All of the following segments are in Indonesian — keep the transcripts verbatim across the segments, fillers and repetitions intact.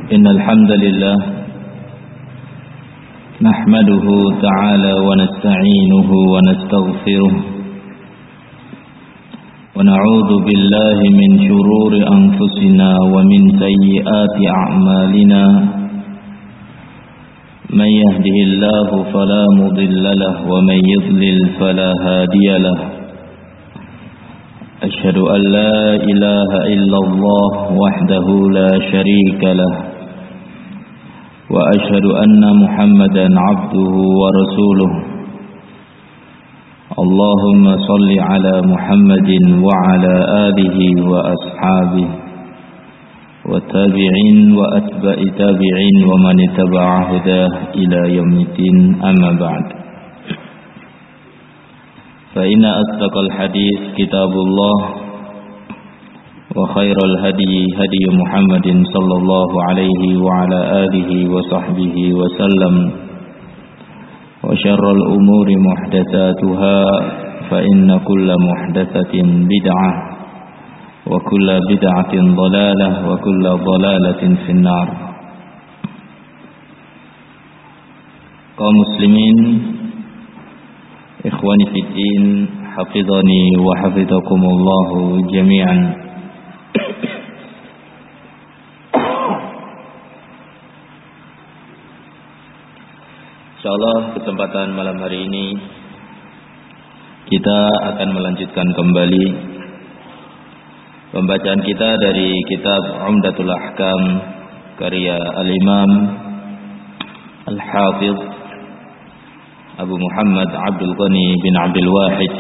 إن الحمد لله نحمده تعالى ونستعينه ونستغفره ونعوذ بالله من شرور أنفسنا ومن سيئات أعمالنا من يهده الله فلا مضل له ومن يضلل فلا هادي له أشهد أن لا إله إلا الله وحده لا شريك له وأشهد أن محمدا عبده ورسوله اللهم صل على محمد وعلى آله وأصحابه والتابعين وأتباع تابعين ومن اتبع هداه إلى يوم الدين أما بعد فإن أصدق الحديث كتاب الله وخير الهدي هدي محمد صلى الله عليه وعلى آله وصحبه وسلم وشر الأمور محدثاتها فإن كل محدثة بدعة وكل بدعة ضلالة وكل ضلالة في النار. kaum muslimin, ikhwani fiddin, hafizani wa hafizakumullahu jami'an. Insyaallah kesempatan malam hari ini kita akan melanjutkan kembali pembacaan kita dari kitab Umdatul Ahkam karya Al-Imam Al-Hafiz Abu Muhammad Abdul Ghani bin Abdul Wahid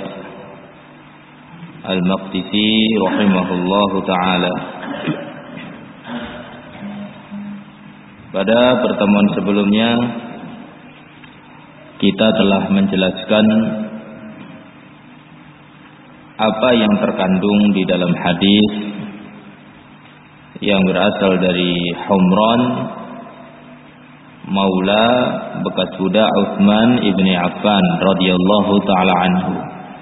Al-Maqdisi rahimahullahu ta'ala. Pada pertemuan sebelumnya kita telah menjelaskan apa yang terkandung di dalam hadis yang berasal dari Humran Maula bekas budak Utsman ibni Affan radhiyallahu taala anhu.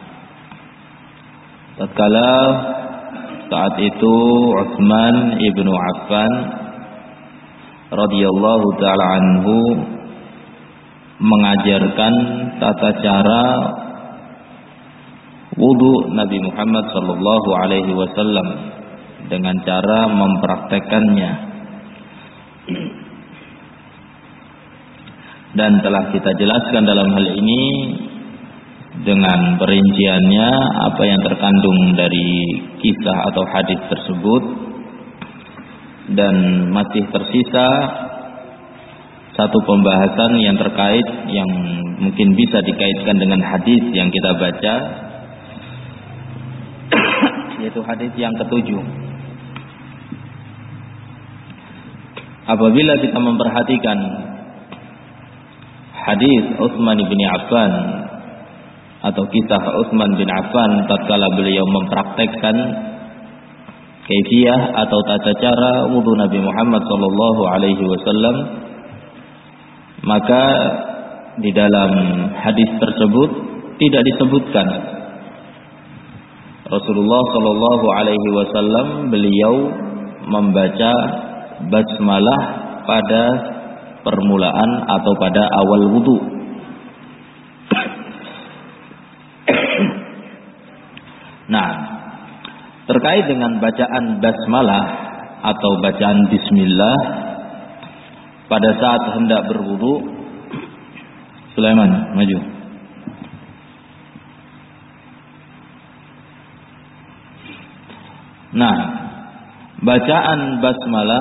Tatkala saat itu Utsman ibnu Affan radhiyallahu taala anhu mengajarkan tata cara wudu Nabi Muhammad sallallahu alaihi wasallam dengan cara mempraktekannya. Dan telah kita jelaskan dalam hal ini dengan perinciannya apa yang terkandung dari kisah atau hadis tersebut, dan masih tersisa satu pembahasan yang terkait yang mungkin bisa dikaitkan dengan hadis yang kita baca, yaitu hadis yang ketujuh. Apabila kita memperhatikan hadis Utsman bin Affan atau kisah Utsman bin Affan tatkala beliau mempraktekkan kaifiyah atau tata cara wudu Nabi Muhammad sallallahu alaihi wasallam, maka di dalam hadis tersebut tidak disebutkan Rasulullah sallallahu alaihi wasallam beliau membaca basmalah pada permulaan atau pada awal wudu. Nah, terkait dengan bacaan basmalah atau bacaan bismillah pada saat hendak berwudu, Sulaiman maju. Nah, bacaan basmalah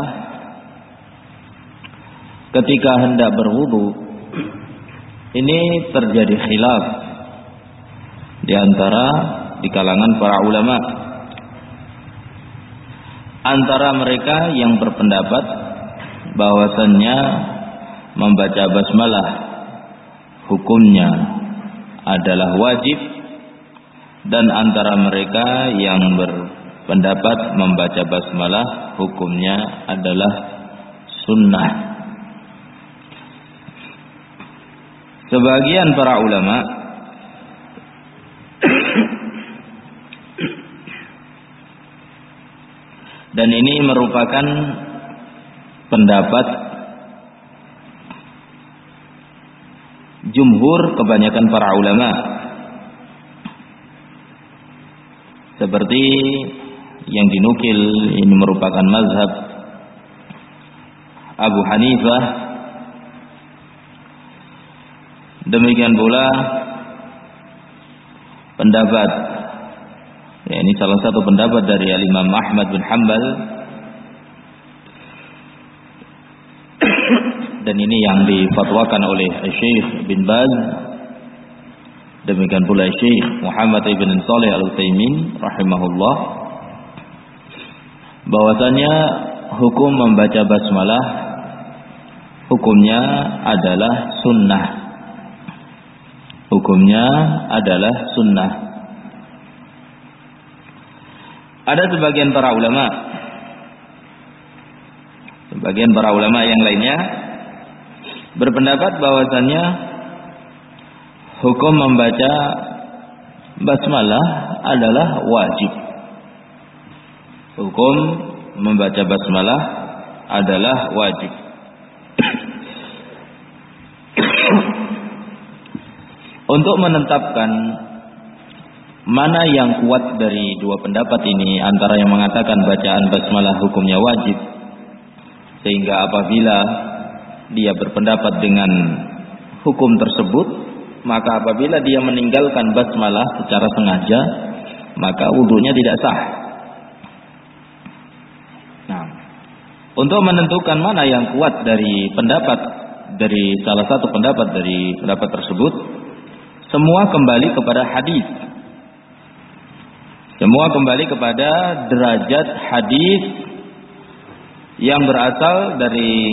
ketika hendak berwudu ini terjadi khilaf di antara di kalangan para ulama. Antara mereka yang berpendapat bahwasannya membaca basmalah hukumnya adalah wajib, dan antara mereka yang berpendapat membaca basmalah hukumnya adalah sunnah. Sebagian para ulama dan ini merupakan pendapat jumhur, kebanyakan para ulama, seperti yang dinukil ini merupakan mazhab Abu Hanifah. Demikian pula pendapat, ya, ini salah satu pendapat dari Imam Ahmad bin Hanbal, dan ini yang difatwakan oleh Syekh bin Baz, demikian pula Syekh Muhammad ibn Shalih Al-Utsaimin rahimahullah, bahwasanya hukum membaca basmalah hukumnya adalah sunnah. Hukumnya adalah sunnah. Ada sebagian para ulama, sebagian para ulama yang lainnya berpendapat bahwasannya hukum membaca basmalah adalah wajib. Hukum membaca basmalah adalah wajib. Untuk menetapkan mana yang kuat dari dua pendapat ini, antara yang mengatakan bacaan basmalah hukumnya wajib, sehingga apabila dia berpendapat dengan hukum tersebut, maka apabila dia meninggalkan basmalah secara sengaja, maka wudunya tidak sah. Nah, untuk menentukan mana yang kuat dari pendapat, dari salah satu pendapat dari pendapat tersebut, semua kembali kepada hadis. Semua kembali kepada derajat hadis yang berasal dari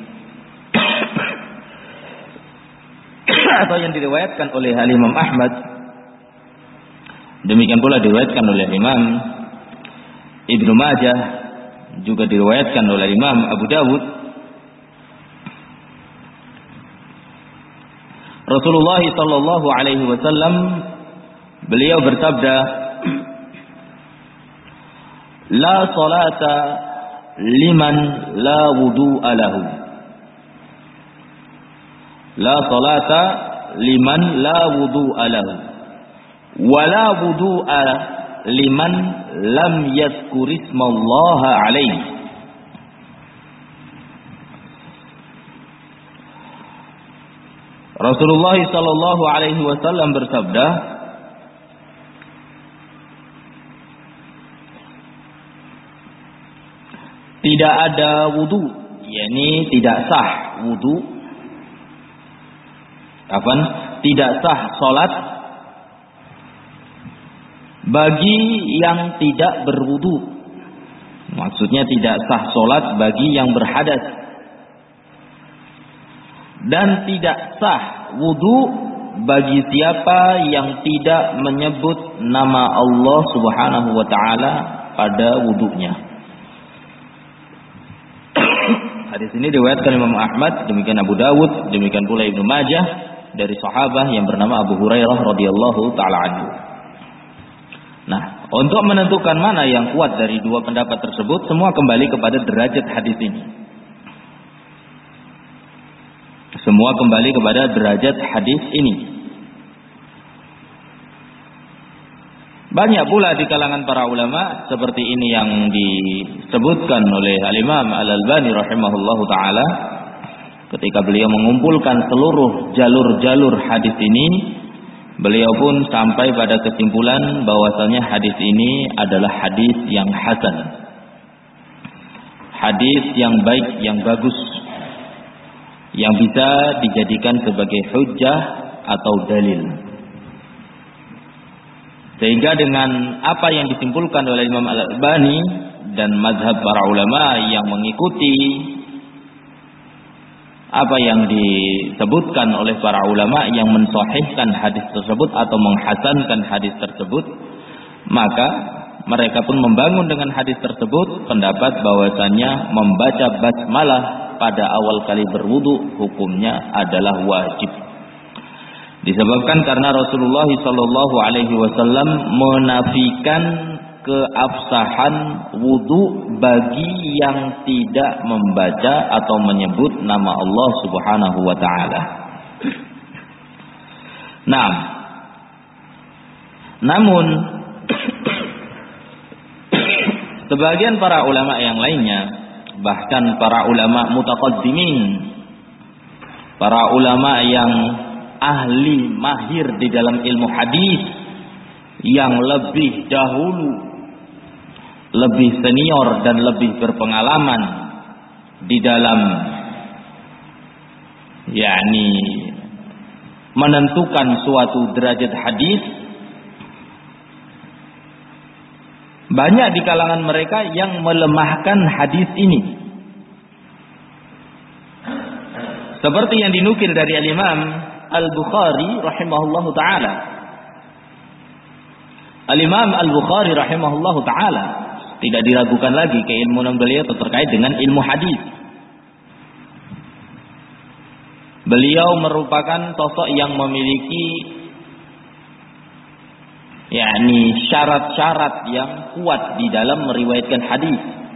atau yang diriwayatkan oleh Imam Ahmad, demikian pula diriwayatkan oleh Imam Ibnu Majah, juga diriwayatkan oleh Imam Abu Dawud. Rasulullah sallallahu alaihi wasallam beliau bersabda, la salata liman la wudu'a lahu. La salata liman la wudu'a lahu. Wa la wudu'a liman lam yadhkur ismallaha alaihi. Rasulullah sallallahu alaihi wasallam bersabda, tidak ada wudu, yakni tidak sah wudu, kapan? Tidak sah salat bagi yang tidak berwudu. Maksudnya tidak sah salat bagi yang berhadas. Dan tidak sah wudu bagi siapa yang tidak menyebut nama Allah Subhanahu wa taala pada wudunya. Hadis ini diriwayatkan Imam Ahmad, demikian Abu Dawud, demikian pula Ibnu Majah dari sahabat yang bernama Abu Hurairah radhiyallahu taala anhu. Nah, untuk menentukan mana yang kuat dari dua pendapat tersebut, semua kembali kepada derajat hadis ini. Semua kembali kepada derajat hadis ini. Banyak pula di kalangan para ulama seperti ini yang disebutkan oleh Al-Imam Al-Albani rahimahullahu taala ketika beliau mengumpulkan seluruh jalur-jalur hadis ini, beliau pun sampai pada kesimpulan bahwasanya hadis ini adalah hadis yang hasan. Hadis yang baik, yang bagus, yang bisa dijadikan sebagai hujjah atau dalil. Sehingga dengan apa yang disimpulkan oleh Imam Al-Albani dan mazhab para ulama yang mengikuti apa yang disebutkan oleh para ulama yang mensahihkan hadis tersebut atau menghasankan hadis tersebut, maka mereka pun membangun dengan hadis tersebut pendapat bahwasannya membaca basmalah pada awal kali berwudu hukumnya adalah wajib. Disebabkan karena Rasulullah sallallahu alaihi wasallam menafikan keabsahan wudu bagi yang tidak membaca atau menyebut nama Allah Subhanahu wa taala. Nah, namun sebagian para ulama yang lainnya, bahkan para ulama mutaqaddimin, para ulama yang ahli mahir di dalam ilmu hadis, yang lebih dahulu, lebih senior dan lebih berpengalaman di dalam yakni menentukan suatu derajat hadis, banyak di kalangan mereka yang melemahkan hadis ini. Seperti yang dinukil dari Al-Imam Al-Bukhari rahimahullahu taala. Al-Imam Al-Bukhari rahimahullahu taala tidak diragukan lagi keilmuan beliau terkait dengan ilmu hadis. Beliau merupakan sosok yang memiliki yakni syarat-syarat yang kuat di dalam meriwayatkan hadis.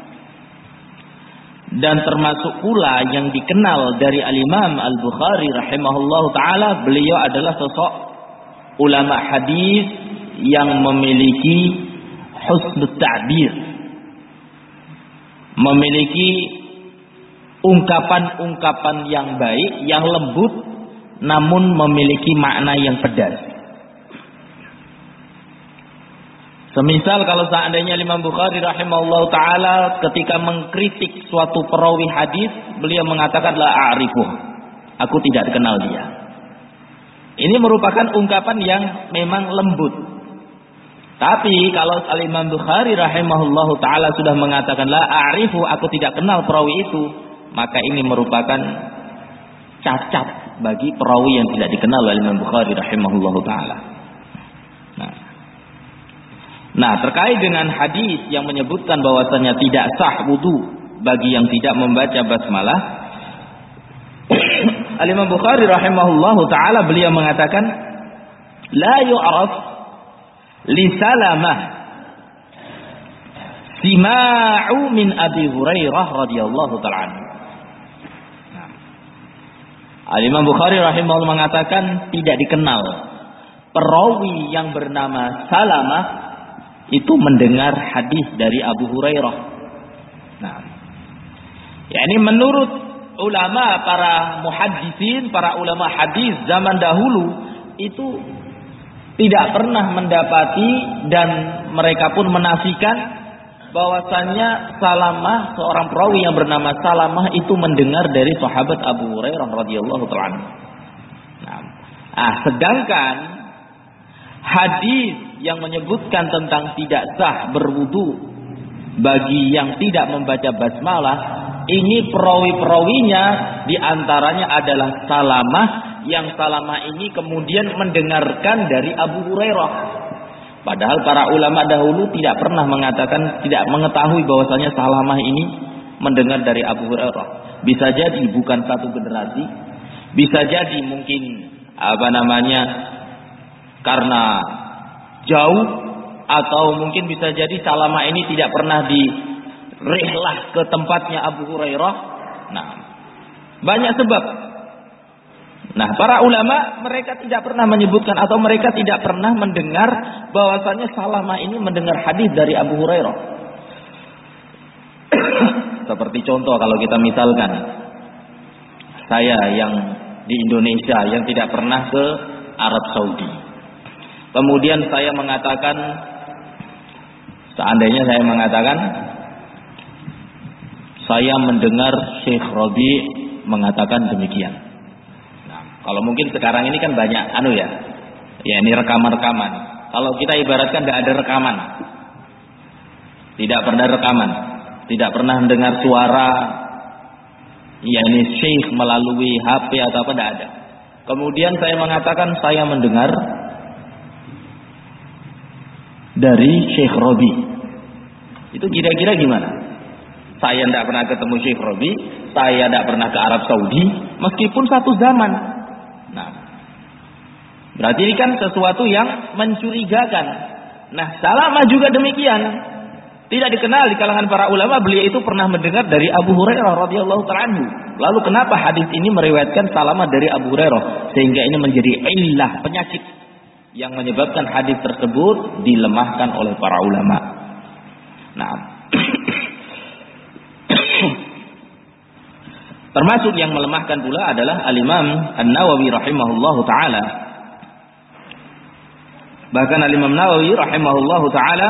Dan termasuk pula yang dikenal dari Al-Imam Al-Bukhari rahimahullahu taala, beliau adalah sosok ulama hadis yang memiliki husnul ta'bir, memiliki ungkapan-ungkapan yang baik, yang lembut, namun memiliki makna yang pedas. Semisal kalau seandainya Imam Bukhari rahimahullah ta'ala ketika mengkritik suatu perawi hadis, beliau mengatakan la a'rifuh, aku tidak kenal dia. Ini merupakan ungkapan yang memang lembut. Tapi kalau Al-Imam Bukhari rahimahullah ta'ala sudah mengatakan la a'rifu, aku tidak kenal perawi itu, maka ini merupakan cacat bagi perawi yang tidak dikenal oleh Imam Bukhari rahimahullah ta'ala. Nah. nah, terkait dengan hadis yang menyebutkan bahwasanya tidak sah wudu bagi yang tidak membaca basmalah, Al-Imam Bukhari rahimahullah ta'ala beliau mengatakan la yu'raf li Salamah sima'u min Abi Hurairah radhiyallahu ta'ala anhu. Al-Imam Bukhari rahimahullah mengatakan tidak dikenal perawi yang bernama Salamah itu mendengar hadis dari Abu Hurairah. Nah, yakni menurut ulama para muhaddisin, para ulama hadis zaman dahulu itu tidak pernah mendapati dan mereka pun menafikan bahwasannya Salamah, seorang perawi yang bernama Salamah itu mendengar dari sahabat Abu Hurairah radhiyallahu ta'ala. Nah, ah, sedangkan hadis yang menyebutkan tentang tidak sah berwudu bagi yang tidak membaca basmalah, ini perawi-perawinya diantaranya adalah Salamah, yang Salamah ini kemudian mendengarkan dari Abu Hurairah. Padahal para ulama dahulu tidak pernah mengatakan, tidak mengetahui bahwasanya Salamah ini mendengar dari Abu Hurairah. Bisa jadi bukan satu generasi, bisa jadi mungkin apa namanya karena jauh, atau mungkin bisa jadi Salamah ini tidak pernah dirihlah ke tempatnya Abu Hurairah. Nah, banyak sebab. Nah, para ulama mereka tidak pernah menyebutkan atau mereka tidak pernah mendengar bahwasanya Salamah ini mendengar hadis dari Abu Hurairah. Seperti contoh kalau kita misalkan saya yang di Indonesia yang tidak pernah ke Arab Saudi. Kemudian saya mengatakan, seandainya saya mengatakan saya mendengar Syekh Rabi mengatakan demikian. Kalau mungkin sekarang ini kan banyak anu ya, ya ini rekaman-rekaman. Kalau kita ibaratkan tidak ada rekaman, tidak pernah rekaman, tidak pernah mendengar suara, ya ini syekh melalui H P atau apa, tidak ada. Kemudian saya mengatakan saya mendengar dari Syekh Rabi. Itu kira-kira gimana? Saya tidak pernah ketemu Syekh Rabi, saya tidak pernah ke Arab Saudi, meskipun satu zaman. Nah, berarti ini kan sesuatu yang mencurigakan. Nah, Salamah juga demikian. Tidak dikenal di kalangan para ulama beliau itu pernah mendengar dari Abu Hurairah radhiyallahu ta'ala anhu. Lalu kenapa hadis ini meriwayatkan Salamah dari Abu Hurairah sehingga ini menjadi illah, penyakit yang menyebabkan hadis tersebut dilemahkan oleh para ulama. Nah, termasuk yang melemahkan pula adalah Al-Imam An-Nawawi rahimahullahu ta'ala. Bahkan Al-Imam Nawawi rahimahullahu ta'ala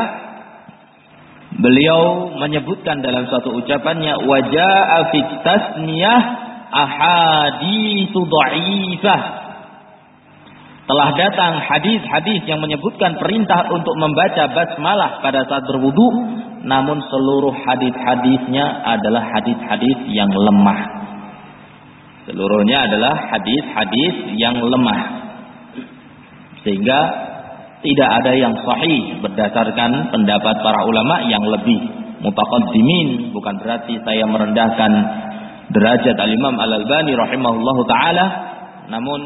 beliau menyebutkan dalam suatu ucapannya, waja'a fit tasniyah ahaditsu dha'ifah. Telah datang hadis-hadis yang menyebutkan perintah untuk membaca basmalah pada saat berwudu, namun seluruh hadis-hadisnya adalah hadis-hadis yang lemah. Seluruhnya adalah hadis-hadis yang lemah. Sehingga tidak ada yang sahih berdasarkan pendapat para ulama yang lebih mutaqaddimin. Bukan berarti saya merendahkan derajat Al-Imam Al-Albani rahimahullahu ta'ala. Namun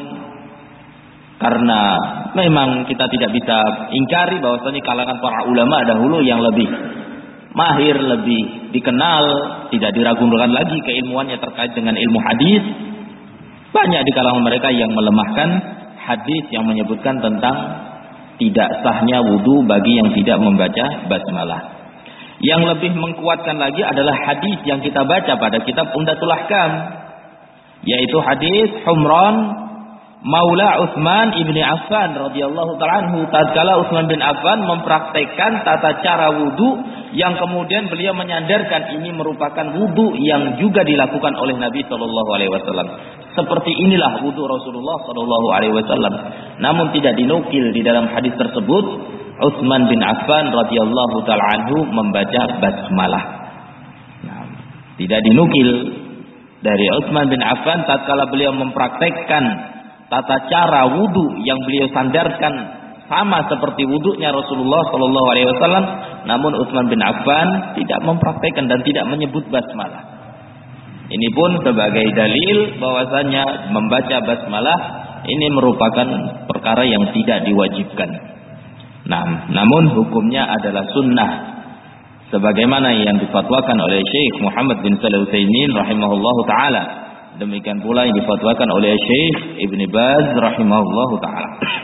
karena memang kita tidak bisa ingkari bahwasanya kalangan para ulama dahulu yang lebih mahir, lebih dikenal, tidak diragukan lagi keilmuannya terkait dengan ilmu hadis. Banyak di kalangan mereka yang melemahkan hadis yang menyebutkan tentang tidak sahnya wudu bagi yang tidak membaca basmalah. Yang lebih menguatkan lagi adalah hadis yang kita baca pada kitab Umdatul Ahkam, yaitu hadis Humran Maula Utsman ibni Affan radhiyallahu ta'ala anhu. Tatkala Utsman bin Affan mempraktekkan tata cara wudu yang kemudian beliau menyandarkan ini merupakan wudu yang juga dilakukan oleh Nabi sallallahu alaihi wasallam. Seperti inilah wudu Rasulullah sallallahu alaihi wasallam. Namun tidak dinukil di dalam hadis tersebut Utsman bin Affan radhiyallahu ta'ala anhu membaca basmalah. Nah, tidak dinukil dari Utsman bin Affan tatkala beliau mempraktekkan tata cara wudu yang beliau sandarkan sama seperti wudunya Rasulullah sallallahu alaihi wasallam, namun Utsman bin Affan tidak mempraktekkan dan tidak menyebut basmalah. Ini pun sebagai dalil bahwasanya membaca basmalah ini merupakan perkara yang tidak diwajibkan. Nah, namun hukumnya adalah sunnah sebagaimana yang difatwakan oleh Syekh Muhammad bin Shalih Al-Utsaimin rahimahullahu taala. Demikian pula yang difatwakan oleh Syekh Ibn Baz rahimahullahu taala.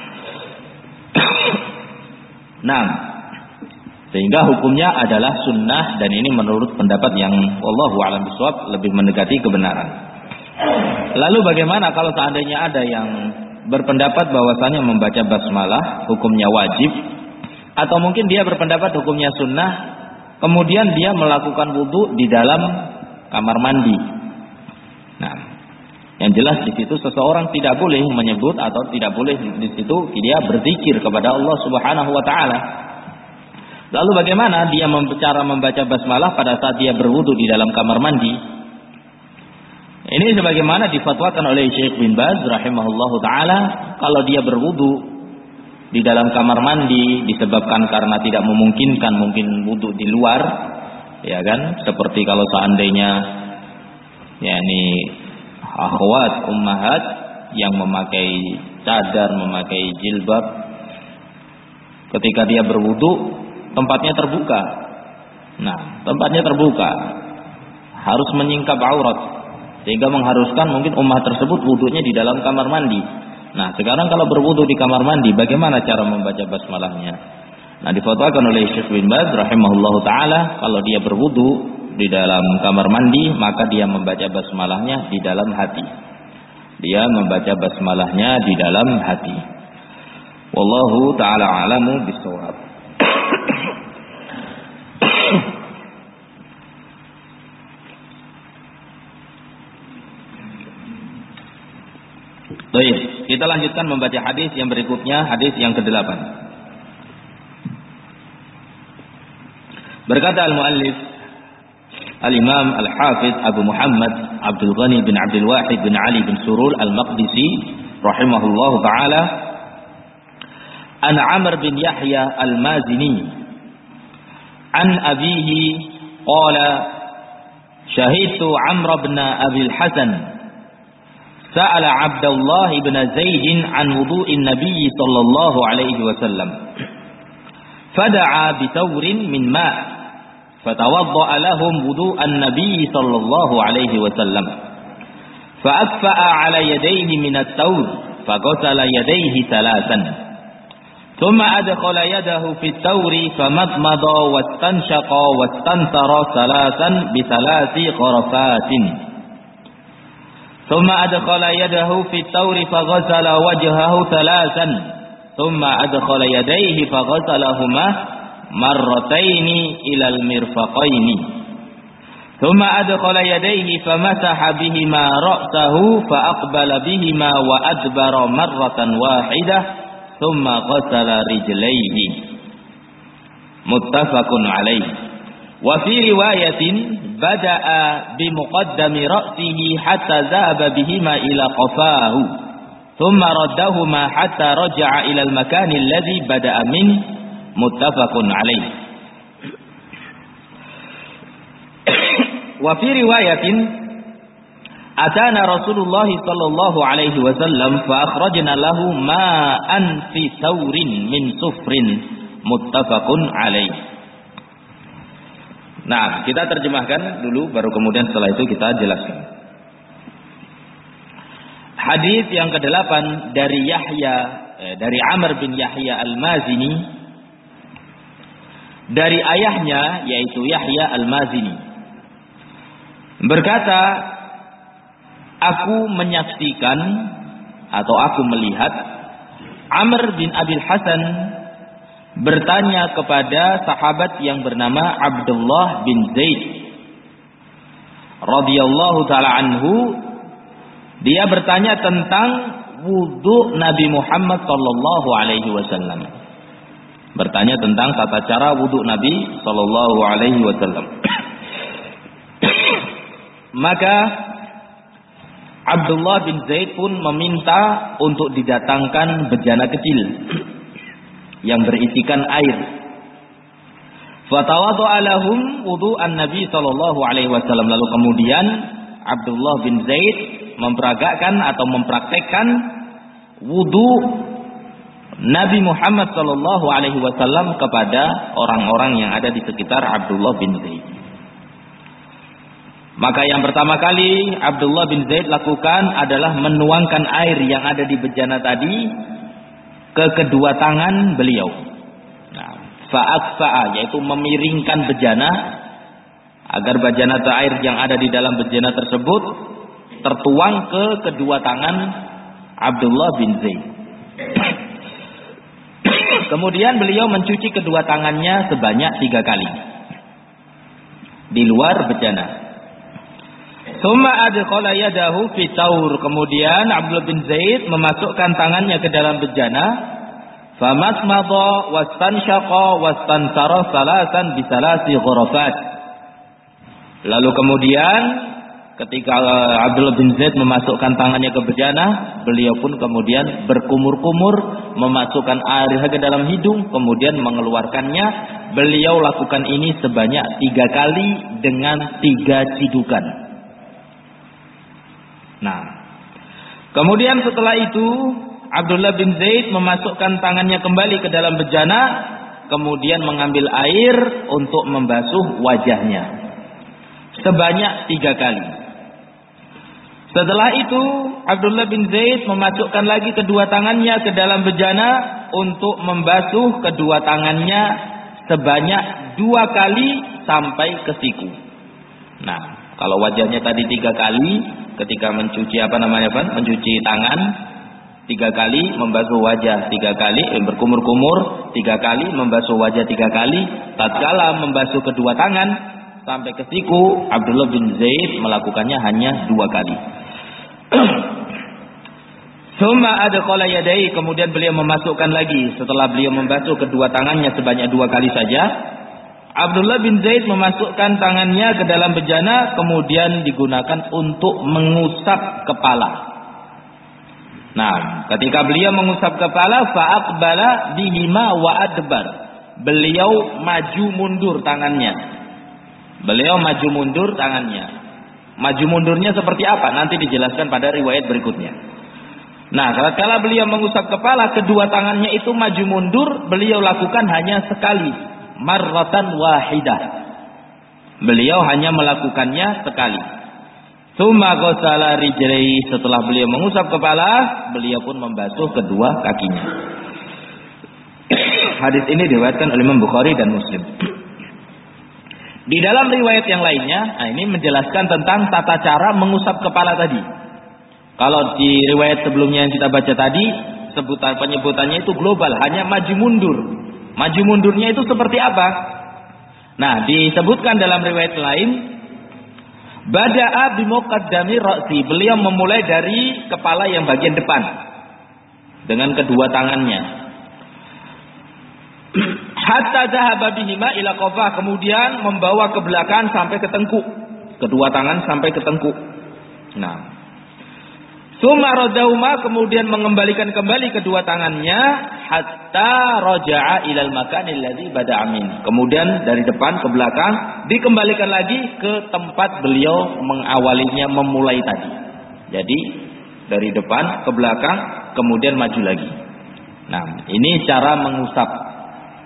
Nah, sehingga hukumnya adalah sunnah dan ini menurut pendapat yang wallahu a'lam bishawab lebih mendekati kebenaran. Lalu bagaimana kalau seandainya ada yang berpendapat bahwasanya membaca basmalah hukumnya wajib, atau mungkin dia berpendapat hukumnya sunnah, kemudian dia melakukan wudu di dalam kamar mandi. Nah, yang jelas di situ seseorang tidak boleh menyebut atau tidak boleh di situ dia berzikir kepada Allah Subhanahu wa taala. Lalu bagaimana dia cara membaca basmalah pada saat dia berwudu di dalam kamar mandi? Ini sebagaimana difatwakan oleh Syekh bin Baz rahimahullahu taala, kalau dia berwudu di dalam kamar mandi disebabkan karena tidak memungkinkan mungkin wudu di luar, ya kan? Seperti kalau seandainya yakni akhwat ummahat yang memakai cadar, memakai jilbab, ketika dia berwudu tempatnya terbuka. Nah, tempatnya terbuka harus menyingkap aurat sehingga mengharuskan mungkin ummah tersebut wudunya di dalam kamar mandi. Nah, sekarang kalau berwudu di kamar mandi bagaimana cara membaca basmalahnya? Nah, difatwakan oleh Syekh bin Baz rahimahullahu taala, kalau dia berwudu di dalam kamar mandi maka dia membaca basmalahnya di dalam hati. Dia membaca basmalahnya di dalam hati. Wallahu taala alamu bissawab. Baik, kita lanjutkan membaca hadis yang berikutnya, hadis yang kedelapan. Berkata al-muallif Al-Imam Al-Hafidh Abu Muhammad Abdul Ghani bin Abdul Wahid bin Ali bin Surul Al-Maqdisi rahimahullahu taala, an Amr bin Yahya Al-Mazini an abihi qala syahidtu Amr bin Abi Al-Hasan sa'ala Abdullah bin Zaid an wudu'in Nabi sallallahu alaihi wasallam fada'a bitawrin min ma' fatawadda'a lahum wudu'an nabiy sallallahu alaihi wasallam fa'akfa'a 'ala yadayhi min at-tawr faghasala yadayhi thalathan thumma adkhala yadahu fi at-tawri famadmada wastanshaqa wastanthara thalathan bi thalathi gharafatin thumma adkhala yadahu fi at-tawri faghasala wajhahu thalathan thumma adkhala yadayhi faghasalahuma marrataini ilal mirfaqaini thumma adkhala yadayhi famasaha bihima ra'sahu fa aqbala bihima wa adbara marratan wahidah thumma ghasala rijlaihi muttafaqun alaihi wa fi riwayatin bada'a bi muqaddami ra'sihi hatta dhahaba bihima ila qafahu thumma raddahuma hatta raja'a ila al-makan alladhi bada'a min muttafaqun alaih. Wa fi riwayatin atana Rasulullah sallallahu alaihi wasallam fa akhrajna lahu ma'an fi tawrin min sufrin muttafaqun alaih. Nah, kita terjemahkan dulu baru kemudian setelah itu kita jelaskan. Hadis yang kedelapan dari Yahya eh, dari Amr bin Yahya Al-Mazini dari ayahnya yaitu Yahya Al-Mazini berkata, aku menyaksikan atau aku melihat Amr bin Abil Hasan bertanya kepada sahabat yang bernama Abdullah bin Zaid radhiyallahu taala anhu. Dia bertanya tentang wudu Nabi Muhammad sallallahu alaihi wasallam. Bertanya tentang tata cara wudu Nabi sallallahu alaihi wasallam. Maka Abdullah bin Zaid pun meminta untuk didatangkan bejana kecil yang berisikan air. Fatawadha'a lahum wudu'an Nabi sallallahu alaihi wasallam. Lalu kemudian Abdullah bin Zaid memperagakan atau mempraktekkan wudu Nabi Muhammad sallallahu alaihi wasallam kepada orang-orang yang ada di sekitar Abdullah bin Zaid. Maka yang pertama kali Abdullah bin Zaid lakukan adalah menuangkan air yang ada di bejana tadi ke kedua tangan beliau. Nah, fa'akfa'a yaitu memiringkan bejana agar bejana air yang ada di dalam bejana tersebut tertuang ke kedua tangan Abdullah bin Zaid. Kemudian beliau mencuci kedua tangannya sebanyak tiga kali di luar bejana. Tsumma adkhala yadahu fi taur. Kemudian Abdullah bin Zaid memasukkan tangannya ke dalam bejana. Famasmadha wastanshaqa wastansara salasan bi salasi ghurafat. Lalu kemudian ketika Abdullah bin Zaid memasukkan tangannya ke bejana, beliau pun kemudian berkumur-kumur memasukkan air ke dalam hidung, kemudian mengeluarkannya. Beliau lakukan ini sebanyak tiga kali dengan tiga cidukan. Nah, kemudian setelah itu Abdullah bin Zaid memasukkan tangannya kembali ke dalam bejana, kemudian mengambil air untuk membasuh wajahnya sebanyak tiga kali. Setelah itu Abdullah bin Zaid memasukkan lagi kedua tangannya ke dalam bejana untuk membasuh kedua tangannya sebanyak dua kali sampai ke siku. Nah, kalau wajahnya tadi tiga kali, ketika mencuci apa namanya Pak? Mencuci tangan tiga kali, membasuh wajah tiga kali, eh, berkumur-kumur tiga kali, membasuh wajah tiga kali. Tatkala membasuh kedua tangan sampai ke siku, Abdullah bin Zaid melakukannya hanya dua kali. Tsumma adkhala yadayhi, kemudian beliau memasukkan lagi setelah beliau membasuh kedua tangannya sebanyak dua kali saja. Abdullah bin Zaid memasukkan tangannya ke dalam bejana, kemudian digunakan untuk mengusap kepala. Nah, ketika beliau mengusap kepala, fa'aqbala bihima wa adbar. Beliau maju mundur tangannya. Beliau maju mundur tangannya. Maju mundurnya seperti apa? Nanti dijelaskan pada riwayat berikutnya. Nah, kalau beliau mengusap kepala, kedua tangannya itu maju mundur, beliau lakukan hanya sekali, marratan wahidah. Beliau hanya melakukannya sekali. Tsumma ghasala rijlaihi, setelah beliau mengusap kepala, beliau pun membasuh kedua kakinya. Hadis ini diriwayatkan oleh Imam Bukhari dan Muslim. Di dalam riwayat yang lainnya, nah ini menjelaskan tentang tata cara mengusap kepala tadi. Kalau di riwayat sebelumnya yang kita baca tadi, sebutan penyebutannya itu global, hanya maju mundur. Maju mundurnya itu seperti apa? Nah, disebutkan dalam riwayat lain, bada'a bimuqaddami ra'si, beliau memulai dari kepala yang bagian depan dengan kedua tangannya. Hatta dhahaba bihima ila qafah, kemudian membawa ke belakang sampai ke tengkuk, kedua tangan sampai ke tengkuk. Nah, summa radahuma, kemudian mengembalikan kembali kedua tangannya hatta raja'a ilal makanil ladzi bada'a min. Kemudian dari depan ke belakang dikembalikan lagi ke tempat beliau mengawalinya, memulai tadi. Jadi dari depan ke belakang kemudian maju lagi. Nah, ini cara mengusap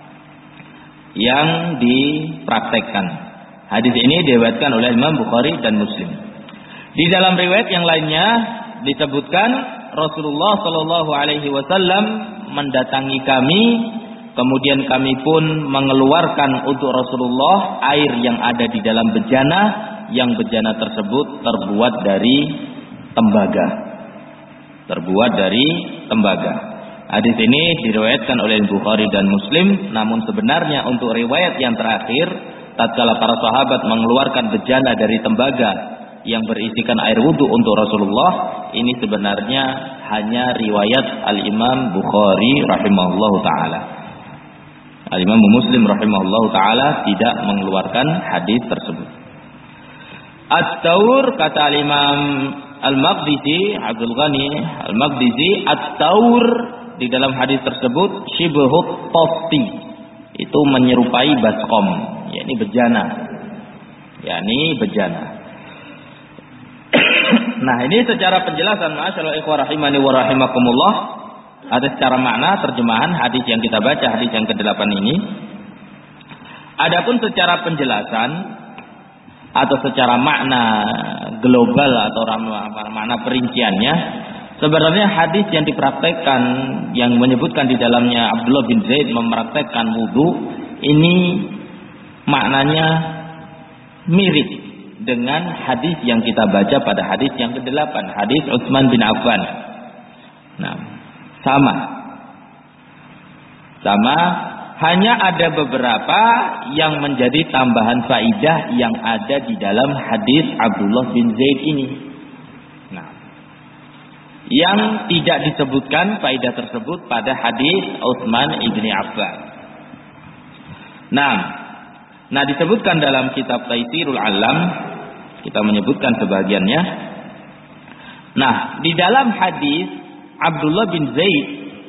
yang dipraktekkan. Hadis ini diriwayatkan oleh Imam Bukhari dan Muslim. Di dalam riwayat yang lainnya disebutkan Rasulullah Shallallahu Alaihi Wasallam mendatangi kami, kemudian kami pun mengeluarkan untuk Rasulullah air yang ada di dalam bejana, yang bejana tersebut terbuat dari tembaga, terbuat dari tembaga. Hadis ini diriwayatkan oleh Bukhari dan Muslim, namun sebenarnya untuk riwayat yang terakhir, tatkala para sahabat mengeluarkan bejana dari tembaga yang berisikan air wudhu untuk Rasulullah, ini sebenarnya hanya riwayat Al-Imam Bukhari rahimahullahu ta'ala. Al-Imam Muslim rahimahullahu ta'ala tidak mengeluarkan hadis tersebut. At-Taur, kata Al-Imam Al-Maqdisi, Abdul Ghani Al-Maqdisi, At-Taur di dalam hadis tersebut shibhut tosti, itu menyerupai baskom, yakni bejana, yakni bejana. Nah, ini secara penjelasan, ma'asyiral ikhwah rahimani wa rahimakumullah, ada secara makna terjemahan hadis yang kita baca, hadis yang kedelapan ini. Adapun secara penjelasan atau secara makna global atau makna perinciannya, sebenarnya hadis yang dipraktekkan, yang menyebutkan di dalamnya Abdullah bin Zaid mempraktekkan wudu, ini maknanya mirip dengan hadis yang kita baca pada hadis yang kedelapan, hadis Utsman bin Affan. Nah, sama. Sama, hanya ada beberapa yang menjadi tambahan faidah yang ada di dalam hadis Abdullah bin Zaid ini. Nah, yang tidak disebutkan faidah tersebut pada hadis Utsman ibni Affan. Nah, nah disebutkan dalam kitab Taisirul Alam, kita menyebutkan sebagiannya. Nah, di dalam hadis Abdullah bin Zaid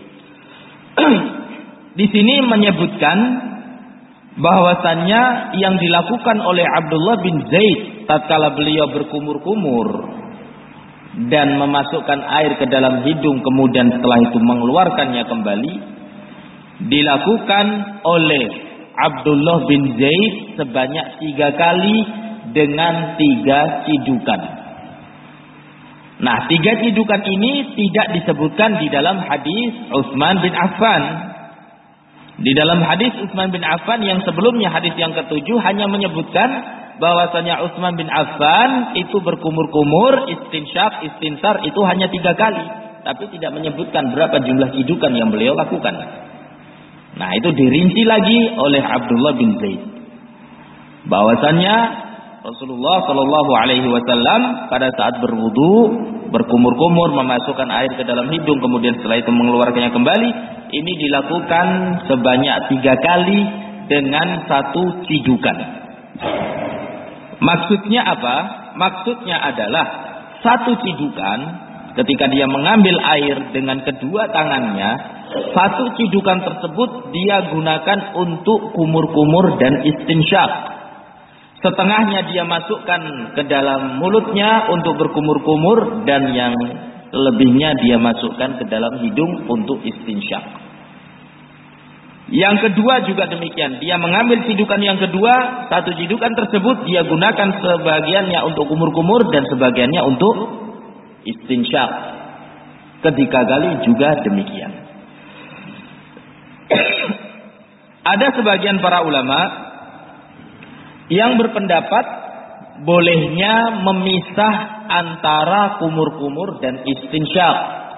di sini menyebutkan bahwasannya yang dilakukan oleh Abdullah bin Zaid tatkala beliau berkumur-kumur dan memasukkan air ke dalam hidung, kemudian setelah itu mengeluarkannya kembali, dilakukan oleh Abdullah bin Zaid sebanyak tiga kali dengan tiga cidukan. Nah, tiga cidukan ini tidak disebutkan di dalam hadis Utsman bin Affan. Di dalam hadis Utsman bin Affan yang sebelumnya, hadis yang ketujuh, hanya menyebutkan bahwasanya Utsman bin Affan itu berkumur-kumur, istinsyak, istinsar itu hanya tiga kali, tapi tidak menyebutkan berapa jumlah cidukan yang beliau lakukan. Nah, itu dirinci lagi oleh Abdullah bin Zaid, bahwasanya Rasulullah Shallallahu Alaihi Wasallam pada saat berwudu berkumur-kumur, memasukkan air ke dalam hidung, kemudian setelah itu mengeluarkannya kembali, ini dilakukan sebanyak tiga kali dengan satu cidukan. Maksudnya apa? Maksudnya adalah satu cidukan, ketika dia mengambil air dengan kedua tangannya, satu cidukan tersebut dia gunakan untuk kumur-kumur dan istinsyak. Setengahnya dia masukkan ke dalam mulutnya untuk berkumur-kumur, dan yang Selebihnya dia masukkan ke dalam hidung untuk istinsyak. Yang kedua juga demikian. Dia mengambil cidukan yang kedua. Satu cidukan tersebut dia gunakan sebagiannya untuk kumur-kumur dan sebagiannya untuk istinsyak. Ketiga kali juga demikian. Ada sebagian para ulama yang berpendapat bolehnya memisah antara kumur-kumur dan istinsyak.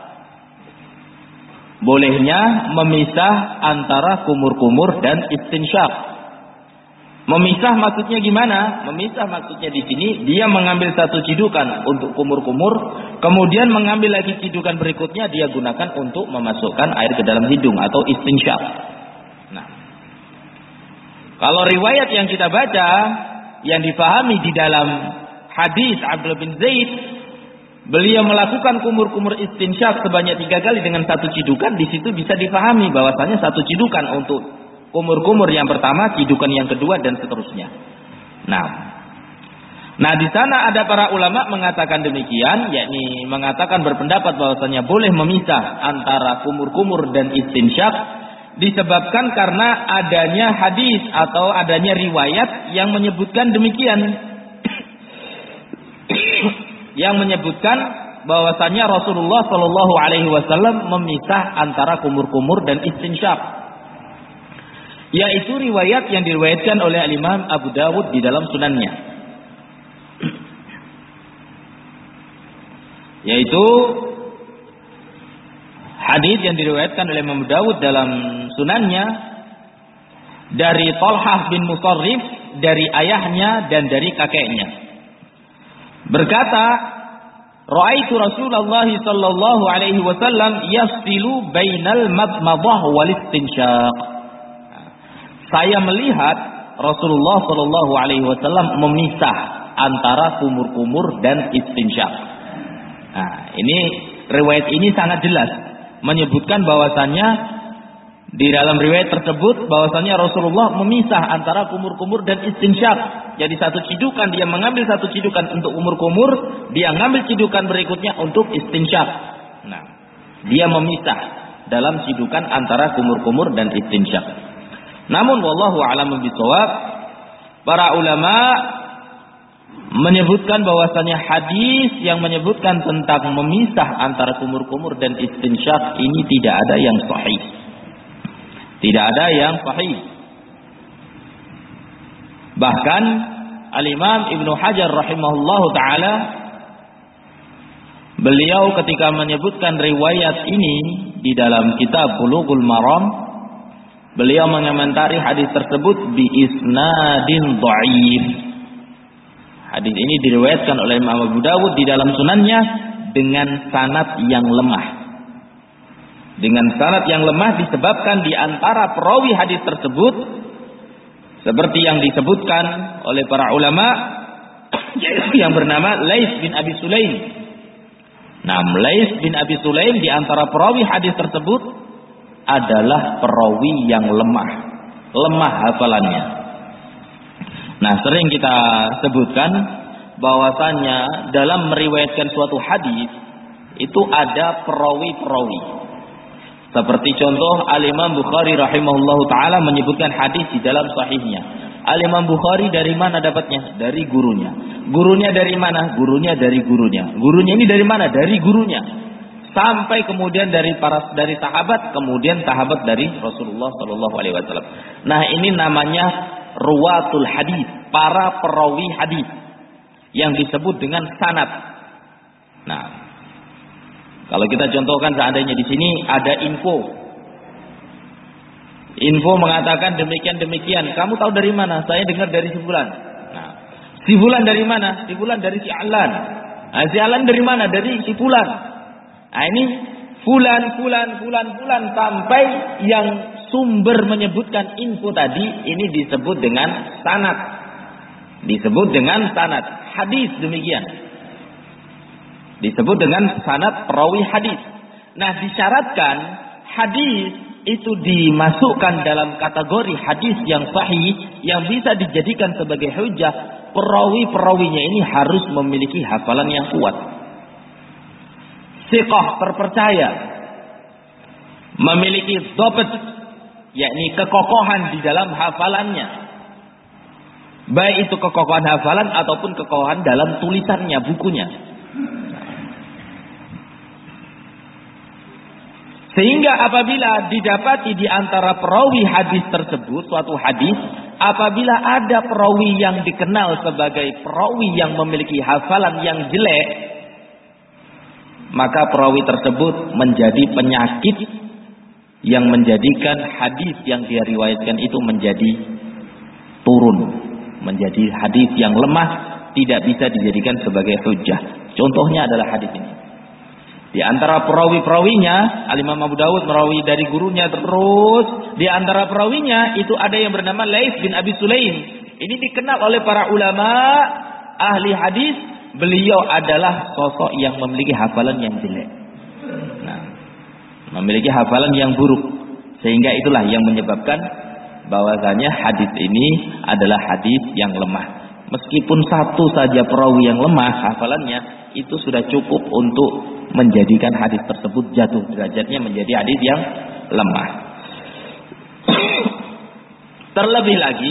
Bolehnya memisah antara kumur-kumur dan istinsyak. Memisah maksudnya gimana? Memisah maksudnya di sini dia mengambil satu cidukan untuk kumur-kumur, kemudian mengambil lagi cidukan berikutnya dia gunakan untuk memasukkan air ke dalam hidung atau istinsyak. Nah, kalau riwayat yang kita baca yang difahami di dalam hadis Abdullah bin Zaid, beliau melakukan kumur-kumur istinsyak sebanyak tiga kali dengan satu cidukan, di situ bisa difahami bahwasanya satu cidukan untuk kumur-kumur yang pertama, cidukan yang kedua dan seterusnya. Nah, nah di sana ada para ulama mengatakan demikian, yakni mengatakan berpendapat bahwasanya boleh memisah antara kumur-kumur dan istinsyak disebabkan karena adanya hadis atau adanya riwayat yang menyebutkan demikian. Yang menyebutkan bahwasanya Rasulullah Shallallahu Alaihi Wasallam memisah antara kumur-kumur dan istinsyak, yaitu riwayat yang diriwayatkan oleh Imam Abu Dawud di dalam sunannya, yaitu hadis yang diriwayatkan oleh Imam Abu Dawud dalam sunannya dari Thalhah bin Musarrif dari ayahnya dan dari kakeknya. Berkata, "Ra'aitu Rasulullah sallallahu alaihi wasallam yafsilu bainal madmadah wal istinsyaq." Saya melihat Rasulullah sallallahu alaihi wasallam memisah antara kumur-kumur dan istinsyak. Nah, ini riwayat ini sangat jelas menyebutkan bahwasannya di dalam riwayat tersebut bahwasannya Rasulullah memisah antara kumur-kumur dan istinsyak. Jadi satu cidukan dia mengambil satu cidukan untuk kumur-kumur, dia mengambil cidukan berikutnya untuk istinsyak. Nah, dia memisah dalam cidukan antara kumur-kumur dan istinsyak. Namun wallahu a'lam bishawab, para ulama menyebutkan bahwasanya hadis yang menyebutkan tentang memisah antara kumur-kumur dan istinsyak ini tidak ada yang sahih. Tidak ada yang sahih. Bahkan Al-Imam Ibnu Hajar rahimahullahu taala, beliau ketika menyebutkan riwayat ini di dalam kitab Bulughul Maram, beliau mengomentari hadis tersebut bi isnadin dhaif. Hadis ini diriwayatkan oleh Imam Abu Dawud di dalam sunannya dengan sanad yang lemah. Dengan sanad yang lemah disebabkan di antara perawi hadis tersebut seperti yang disebutkan oleh para ulama yang bernama Lais bin Abi Sulaim. Nah, Lais bin Abi Sulaim di antara perawi hadis tersebut adalah perawi yang lemah, lemah hafalannya. Nah, sering kita sebutkan bahwasannya dalam meriwayatkan suatu hadis itu ada perawi-perawi. Seperti contoh Al-Imam Bukhari rahimahullahu taala menyebutkan hadis di dalam sahihnya. Al-Imam Bukhari dari mana dapatnya? Dari gurunya. Gurunya dari mana? Gurunya dari gurunya. Gurunya ini dari mana? Dari gurunya. Sampai kemudian dari para dari sahabat, kemudian sahabat dari Rasulullah sallallahu alaihi wasallam. Nah, ini namanya ruwatul hadis, para perawi hadis yang disebut dengan sanad. Nah, kalau kita contohkan seandainya di sini ada info. Info mengatakan demikian demikian. Kamu tahu dari mana? Saya dengar dari si fulan. Nah, si fulan dari mana? Si fulan dari si Alan. Nah, si Alan dari mana? Dari si fulan. Nah, ini fulan fulan fulan fulan sampai yang sumber menyebutkan info tadi ini disebut dengan sanad. Disebut dengan sanad. Hadis demikian. Disebut dengan sanad perawi hadis. Nah, disyaratkan hadis itu dimasukkan dalam kategori hadis yang sahih yang bisa dijadikan sebagai hujjah. Perawi-perawinya ini harus memiliki hafalan yang kuat. thiqah, terpercaya, memiliki dhabt, yakni kekokohan di dalam hafalannya, baik itu kekokohan hafalan ataupun kekokohan dalam tulisannya, bukunya. Sehingga apabila didapati di antara perawi hadis tersebut, suatu hadis, apabila ada perawi yang dikenal sebagai perawi yang memiliki hafalan yang jelek, maka perawi tersebut menjadi penyakit yang menjadikan hadis yang dia riwayatkan itu menjadi turun, menjadi hadis yang lemah, tidak bisa dijadikan sebagai hujjah. Contohnya adalah hadis ini. Di antara perawi-perawinya, Al-Imam Abu Dawud merawi dari gurunya terus. Di antara perawinya itu ada yang bernama Laits bin Abi Sulaim. Ini dikenal oleh para ulama ahli hadis. Beliau adalah sosok yang memiliki hafalan yang jelek. Nah, memiliki hafalan yang buruk. Sehingga itulah yang menyebabkan bahwasanya hadis ini adalah hadis yang lemah. Meskipun satu saja perawi yang lemah hafalannya, itu sudah cukup untuk menjadikan hadis tersebut jatuh derajatnya menjadi hadis yang lemah. Terlebih lagi,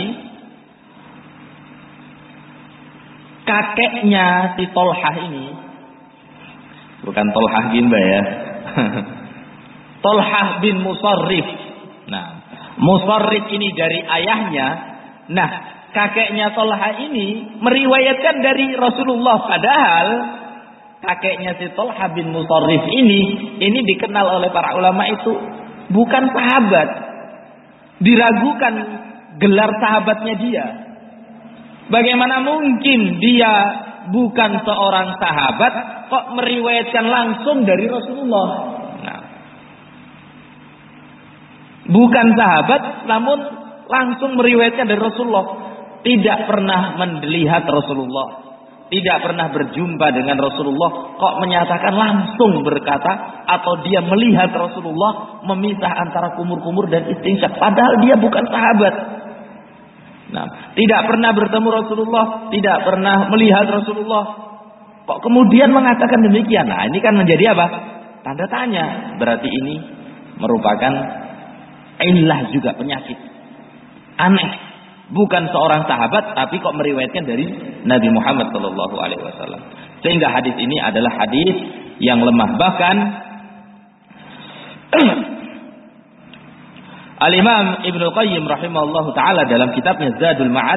kakeknya si Tolhah ini, bukan Tolhah bin Ba ya, Tolhah bin Musarrif. Nah, Musarrif ini dari ayahnya. Nah, kakeknya Tolhah ini meriwayatkan dari Rasulullah, padahal kakeknya si Tolhah bin Musarrif ini, ini dikenal oleh para ulama itu bukan sahabat. Diragukan gelar sahabatnya dia. Bagaimana mungkin dia bukan seorang sahabat kok meriwayatkan langsung dari Rasulullah? Nah, bukan sahabat namun langsung meriwayatkan dari Rasulullah. Tidak pernah melihat Rasulullah, tidak pernah berjumpa dengan Rasulullah, kok menyatakan langsung berkata, atau dia melihat Rasulullah memisah antara kumur-kumur dan istinsyak, padahal dia bukan sahabat. Nah, tidak pernah bertemu Rasulullah, tidak pernah melihat Rasulullah, kok kemudian mengatakan demikian? Nah, ini kan menjadi apa? Tanda tanya. Berarti ini merupakan illah juga, penyakit. Aneh. Bukan seorang sahabat, tapi kok meriwayatkan dari Nabi Muhammad Shallallahu Alaihi Wasallam. Sehingga hadis ini adalah hadis yang lemah. Bahkan Al-Imam Ibnu Qayyim rahimahullah taala dalam kitabnya Zadul Ma'ad,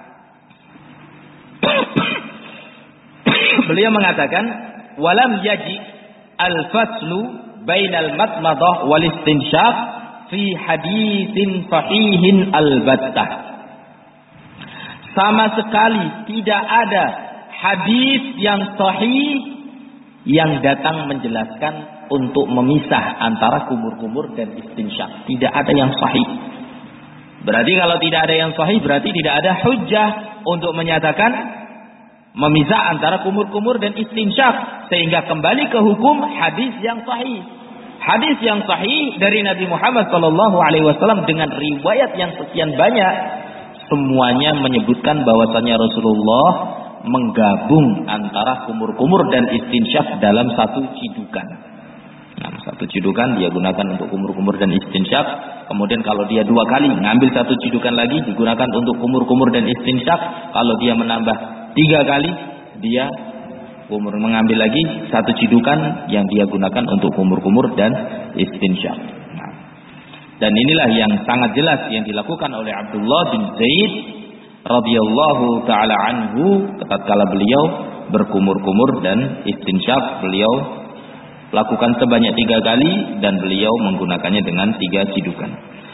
beliau mengatakan, walam yaji al-faslu bainal matmadah wal istinsyaq fi haditsin sahihin al-battah. Sama sekali tidak ada hadis yang sahih yang datang menjelaskan untuk memisah antara kumur-kumur dan istinsyak. Tidak ada yang sahih. Berarti kalau tidak ada yang sahih, berarti tidak ada hujjah untuk menyatakan memisah antara kumur-kumur dan istinsyak. Sehingga kembali ke hukum hadis yang sahih. Hadis yang sahih dari Nabi Muhammad shallallahu alaihi wasallam dengan riwayat yang sekian banyak, semuanya menyebutkan bahwasanya Rasulullah menggabung antara kumur-kumur dan istinsyak dalam satu cidukan. Nah, satu cidukan dia gunakan untuk kumur-kumur dan istinsyak. Kemudian kalau dia dua kali ngambil satu cidukan lagi digunakan untuk kumur-kumur dan istinsyak. Kalau dia menambah tiga kali, dia kumur mengambil lagi satu cidukan yang dia gunakan untuk kumur-kumur dan istinsyak. Dan inilah yang sangat jelas yang dilakukan oleh Abdullah bin Zaid radhiyallahu taala anhu tatkala beliau berkumur-kumur dan istinsyak. Beliau lakukan sebanyak tiga kali dan beliau menggunakannya dengan tiga cidukan.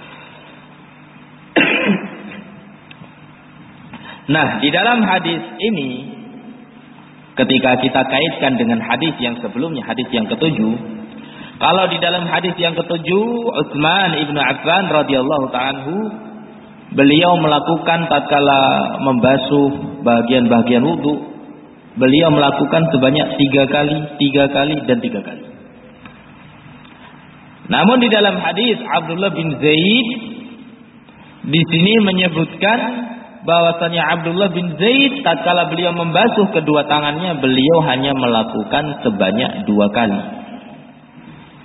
Nah, di dalam hadis ini, ketika kita kaitkan dengan hadis yang sebelumnya, hadis yang ketujuh, kalau di dalam hadis yang ketujuh, Utsman ibnu Affan radhiyallahu ta'ala anhu, beliau melakukan tatkala membasuh bagian-bagian wudu, beliau melakukan sebanyak tiga kali, tiga kali dan tiga kali. Namun di dalam hadis Abdullah bin Zaid di sini menyebutkan bahwasanya Abdullah bin Zaid tatkala beliau membasuh kedua tangannya, beliau hanya melakukan sebanyak dua kali.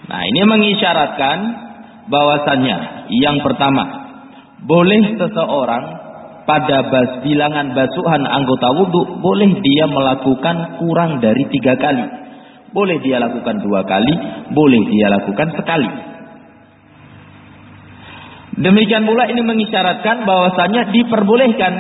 Nah, ini mengisyaratkan bahwasannya yang pertama, boleh seseorang pada bas, bilangan basuhan anggota wudu, boleh dia melakukan kurang dari tiga kali. Boleh dia lakukan dua kali, boleh dia lakukan sekali. Demikian pula ini mengisyaratkan bahwasanya diperbolehkan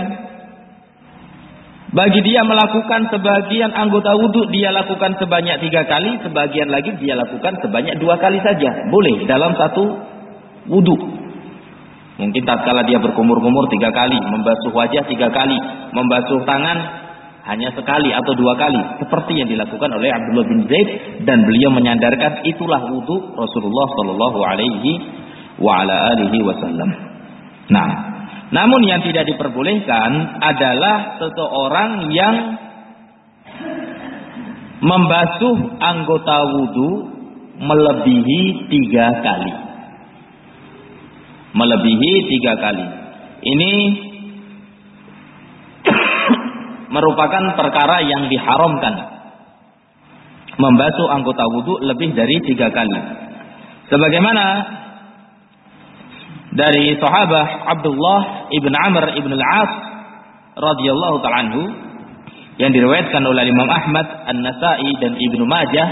bagi dia melakukan sebagian anggota wudu, dia lakukan sebanyak tiga kali, sebagian lagi dia lakukan sebanyak dua kali saja. Boleh dalam satu wudu. Mungkin tatkala dia berkumur-kumur tiga kali, membasuh wajah tiga kali, membasuh tangan hanya sekali atau dua kali, seperti yang dilakukan oleh Abdullah bin Zaid, dan beliau menyandarkan itulah wudu Rasulullah Shallallahu Alaihi wa ala alihi wasallam. Nah, namun yang tidak diperbolehkan adalah seseorang yang membasuh anggota wudu melebihi tiga kali. Melebihi tiga kali. Ini merupakan perkara yang diharamkan. Membasuh anggota wudu lebih dari tiga kali. Sebagaimana dari sahabat Abdullah ibn Amr ibn al-As radhiyallahu ta'ala anhu, yang diriwayatkan oleh Imam Ahmad, An-Nasa'i dan Ibnu Majah.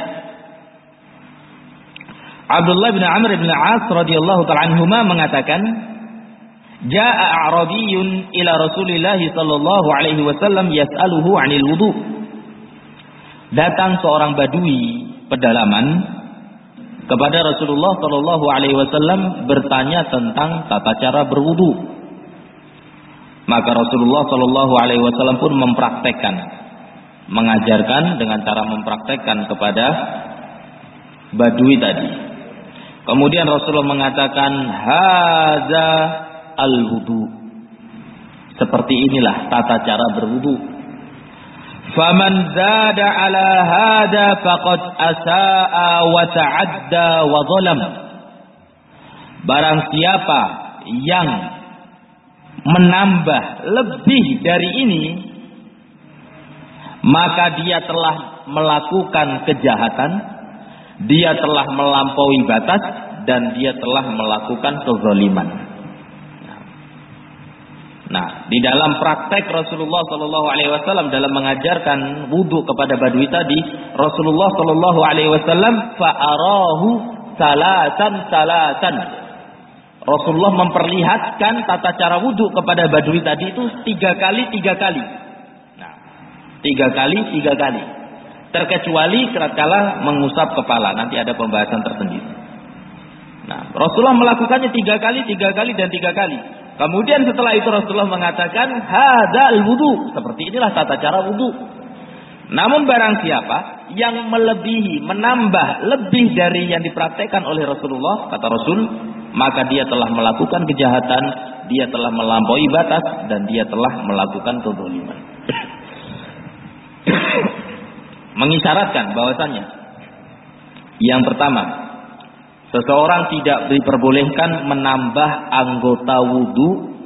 Abdullah bin Amr bin al-As radhiyallahu ta'ala anhuma mengatakan, "Jaa'a a'rabiyyun ila Rasulillah sallallahu alaihi wasallam yas'aluhu 'anil wudu." Datang seorang badui pedalaman kepada Rasulullah sallallahu alaihi wasallam bertanya tentang tata cara berwudu. Maka Rasulullah sallallahu alaihi wasallam pun mempraktekkan, mengajarkan dengan cara mempraktekkan kepada badui tadi. Kemudian Rasulullah mengatakan, "Hadza al-wudu." Seperti inilah tata cara berwudu. Faman zada ala hada faqad asaa wa ta'adda wa zalam. Barang siapa yang menambah lebih dari ini, maka dia telah melakukan kejahatan, dia telah melampaui batas, dan dia telah melakukan kezaliman. Nah, di dalam praktek Rasulullah Shallallahu Alaihi Wasallam dalam mengajarkan wudu kepada badui tadi, Rasulullah Shallallahu Alaihi Wasallam fa'arahu salatan salatan. Rasulullah memperlihatkan tata cara wudu kepada badui tadi itu tiga kali tiga kali. Nah, tiga kali tiga kali. Terkecuali tatkala mengusap kepala, nanti ada pembahasan tersendiri. Nah, Rasulullah melakukannya tiga kali, tiga kali dan tiga kali. Kemudian setelah itu Rasulullah mengatakan hadzal wudu, seperti inilah tata cara wudu. Namun barang siapa yang melebihi, menambah lebih dari yang dipraktekkan oleh Rasulullah, kata Rasul, maka dia telah melakukan kejahatan, dia telah melampaui batas, dan dia telah melakukan kezaliman. Mengisyaratkan bahwasannya yang pertama, seseorang tidak diperbolehkan menambah anggota wudu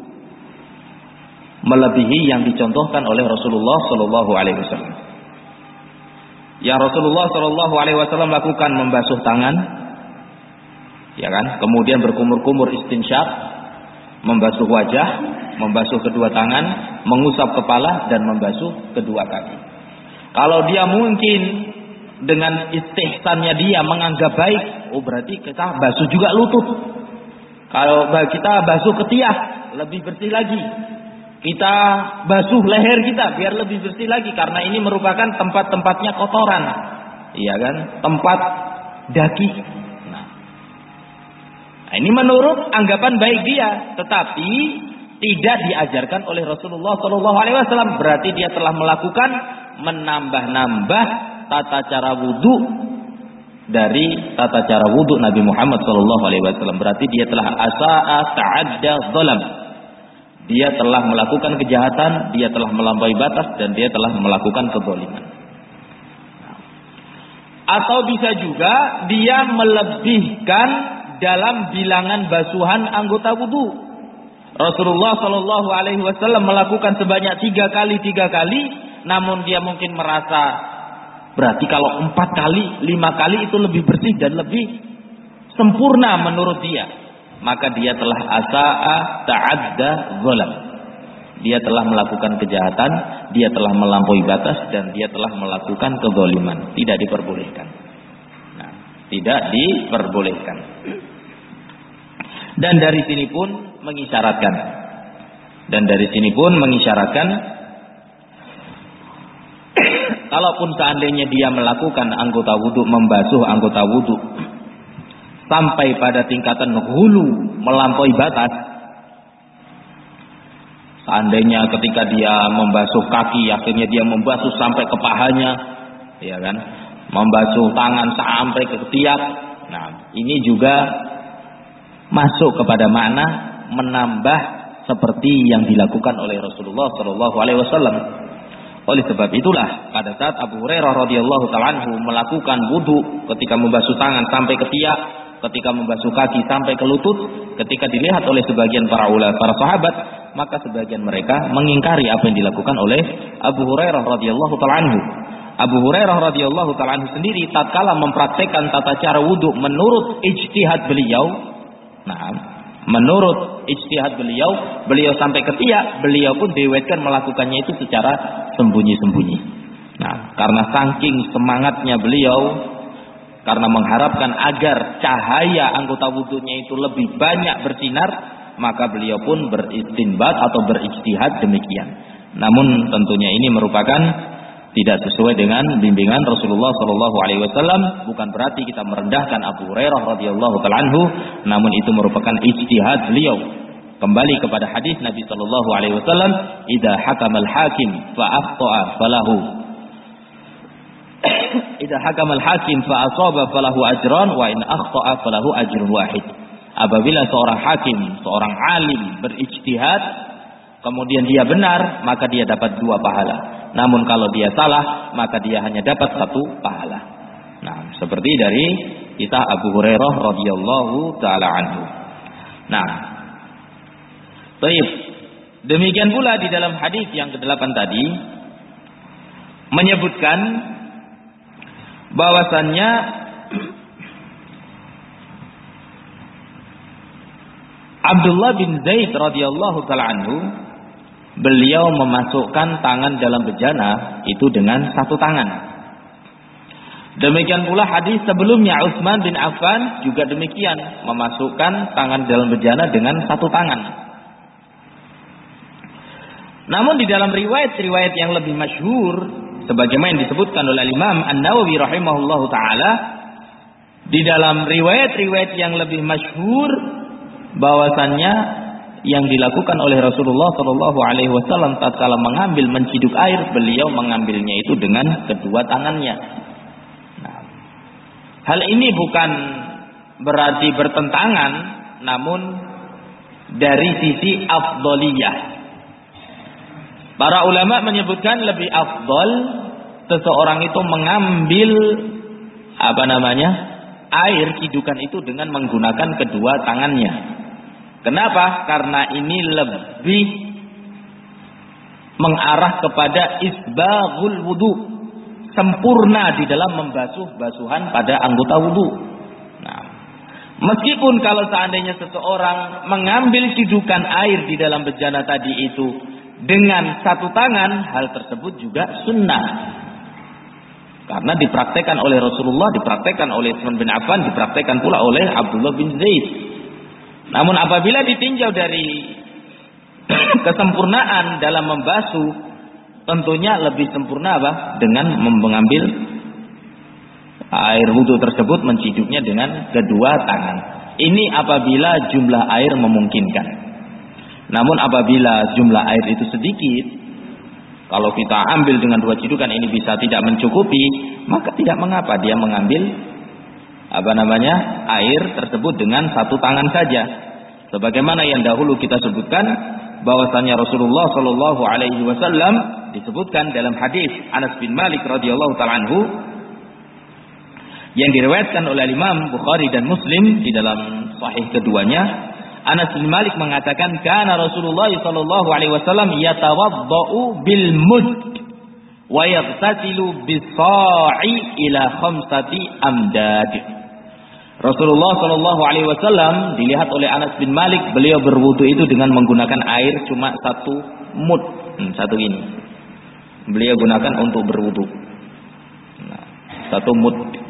melebihi yang dicontohkan oleh Rasulullah Shallallahu Alaihi Wasallam. Yang Rasulullah Shallallahu Alaihi Wasallam lakukan membasuh tangan, ya kan? Kemudian berkumur-kumur istinsyaq, membasuh wajah, membasuh kedua tangan, mengusap kepala, dan membasuh kedua kaki. Kalau dia mungkin dengan istihsannya dia menganggap baik, oh berarti kita basuh juga lutut. Kalau kita basuh ketiak, lebih bersih lagi. Kita basuh leher kita biar lebih bersih lagi, karena ini merupakan tempat-tempatnya kotoran, iya kan? Tempat daki. Nah, ini menurut anggapan baik dia, tetapi tidak diajarkan oleh Rasulullah Shallallahu Alaihi Wasallam. Berarti dia telah melakukan menambah-nambah tata cara wudu dari tata cara wudu Nabi Muhammad Shallallahu Alaihi Wasallam. Berarti dia telah asaa ta'adda zalam. Dia telah melakukan kejahatan, dia telah melampaui batas, dan dia telah melakukan kezaliman. Atau bisa juga dia melebihkan dalam bilangan basuhan anggota wudu. Rasulullah Shallallahu Alaihi Wasallam melakukan sebanyak tiga kali tiga kali, namun dia mungkin merasa berarti kalau empat kali, lima kali itu lebih bersih dan lebih sempurna menurut dia, maka dia telah asa'a ta'adda zalam. Dia telah melakukan kejahatan, dia telah melampaui batas, dan dia telah melakukan kezaliman. Tidak diperbolehkan. Nah, tidak diperbolehkan. Dan dari sini pun mengisyaratkan. Dan dari sini pun mengisyaratkan kalaupun seandainya dia melakukan anggota wudu, membasuh anggota wudu sampai pada tingkatan hulu, melampaui batas, seandainya ketika dia membasuh kaki akhirnya dia membasuh sampai ke pahanya, ya kan, membasuh tangan sampai ke ketiak, nah ini juga masuk kepada makna menambah seperti yang dilakukan oleh Rasulullah Shallallahu Alaihi Wasallam. Oleh sebab itulah pada saat Abu Hurairah radhiyallahu taala anhu melakukan wudu ketika membasuh tangan sampai ketiak, ketika membasuh kaki sampai ke lutut, ketika dilihat oleh sebagian para ulama, para sahabat, maka sebagian mereka mengingkari apa yang dilakukan oleh Abu Hurairah radhiyallahu taala anhu. Abu Hurairah radhiyallahu taala anhu sendiri tatkala mempraktekkan tata cara wudu menurut ijtihad beliau, nah, menurut ijtihad beliau, beliau sampai ketiak, beliau pun diriwayatkan melakukannya itu secara sembunyi-sembunyi. Nah, karena saking semangatnya beliau, karena mengharapkan agar cahaya anggota wudunya itu lebih banyak bersinar, maka beliau pun beristinbat atau berijtihad demikian. Namun tentunya ini merupakan tidak sesuai dengan bimbingan Rasulullah Shallallahu Alaihi Wasallam. Bukan berarti kita merendahkan Abu Hurairah radhiyallahu taala anhu, namun itu merupakan ijtihad beliau. Kembali kepada hadis Nabi Shallallahu Alaihi Wasallam, "Idza hakamal hakim fa akhta'a falahu, idza hakamal hakim fa asaba falahu ajran, wa in akhta'a falahu ajrun wahid." Apabila seorang hakim, seorang alim berijtihad, kemudian dia benar, maka dia dapat dua pahala. Namun kalau dia salah, maka dia hanya dapat satu pahala. Nah, seperti dari kisah Abu Hurairah radhiyallahu taala anhu. Nah, baik. Demikian pula di dalam hadis yang kedelapan tadi menyebutkan bahwasannya Abdullah bin Zaid radhiyallahu taala anhu, beliau memasukkan tangan dalam bejana itu dengan satu tangan. Demikian pula hadis sebelumnya Utsman bin Affan juga demikian, memasukkan tangan dalam bejana dengan satu tangan. Namun di dalam riwayat-riwayat yang lebih masyhur, sebagaimana yang disebutkan oleh Imam An-Nawawi rahimahullahu taala, di dalam riwayat-riwayat yang lebih masyhur bahwasannya yang dilakukan oleh Rasulullah Shallallahu Alaihi Wasallam tatkala mengambil menciduk air, beliau mengambilnya itu dengan kedua tangannya. Nah, hal ini bukan berarti bertentangan, namun dari sisi afdoliyah. Para ulama menyebutkan lebih afdol seseorang itu mengambil apa namanya air cidukan itu dengan menggunakan kedua tangannya. Kenapa? Karena ini lebih mengarah kepada isbaghul wudu, sempurna di dalam membasuh basuhan pada anggota wudu. Nah, meskipun kalau seandainya seseorang mengambil cidukan air di dalam bejana tadi itu dengan satu tangan, hal tersebut juga sunnah. Karena dipraktekkan oleh Rasulullah, dipraktekkan oleh Utsman bin Affan, dipraktekkan pula oleh Abdullah bin Zaid. Namun apabila ditinjau dari kesempurnaan dalam membasuh, tentunya lebih sempurna apa? Dengan mengambil air wudu tersebut, menciduknya dengan kedua tangan. Ini apabila jumlah air memungkinkan. Namun apabila jumlah air itu sedikit, kalau kita ambil dengan dua cidukan ini bisa tidak mencukupi, maka tidak mengapa dia mengambil apa namanya air tersebut dengan satu tangan saja. Sebagaimana yang dahulu kita sebutkan bahwasanya Rasulullah Shallallahu Alaihi Wasallam disebutkan dalam hadis Anas bin Malik radhiyallahu taala anhu yang diriwayatkan oleh Imam Bukhari dan Muslim di dalam sahih keduanya. Anas bin Malik mengatakan, "Kana Rasulullah Shallallahu Alaihi Wasallam yatawaddau bil mud wa yaghtasilu bis sa'i ila khamsati amdad." Rasulullah Shallallahu Alaihi Wasallam dilihat oleh Anas bin Malik, beliau berwudu itu dengan menggunakan air cuma satu mud, hmm, satu ini. Beliau gunakan untuk berwudu, nah, satu mud.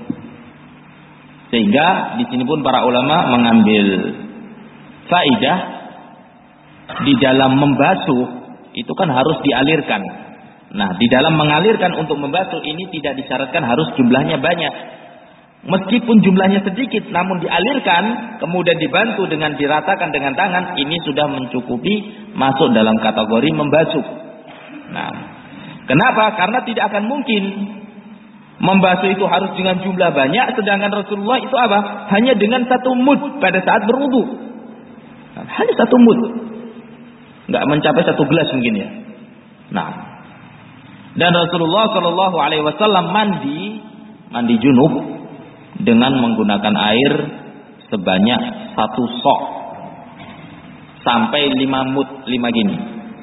Sehingga di sini pun para ulama mengambil faidah di dalam membasuh itu kan harus dialirkan. Nah, di dalam mengalirkan untuk membasuh ini tidak disyaratkan harus jumlahnya banyak. Meskipun jumlahnya sedikit, namun dialirkan, kemudian dibantu dengan diratakan dengan tangan, ini sudah mencukupi masuk dalam kategori membasuh. Nah, kenapa? Karena tidak akan mungkin membasuh itu harus dengan jumlah banyak, sedangkan Rasulullah itu apa? Hanya dengan satu mud pada saat berwudu. Hanya satu mud, nggak mencapai satu gelas mungkin ya. Nah, dan Rasulullah Shallallahu Alaihi Wasallam mandi, mandi junub dengan menggunakan air sebanyak satu sok sampai lima mud, lima gini.